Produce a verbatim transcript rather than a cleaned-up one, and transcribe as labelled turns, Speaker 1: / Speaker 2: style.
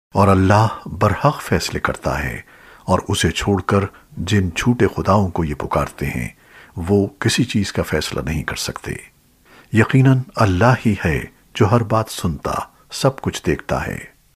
Speaker 1: और अल्लाह बरहक फैसले करता है। और उसे छोड़कर जिन झूठे खुदाओं को ये पुकारते हैं वो किसी चीज का फैसला नहीं कर सकते। यकीनन अल्लाह ही है जो हर बात सुनता, सब कुछ देखता है।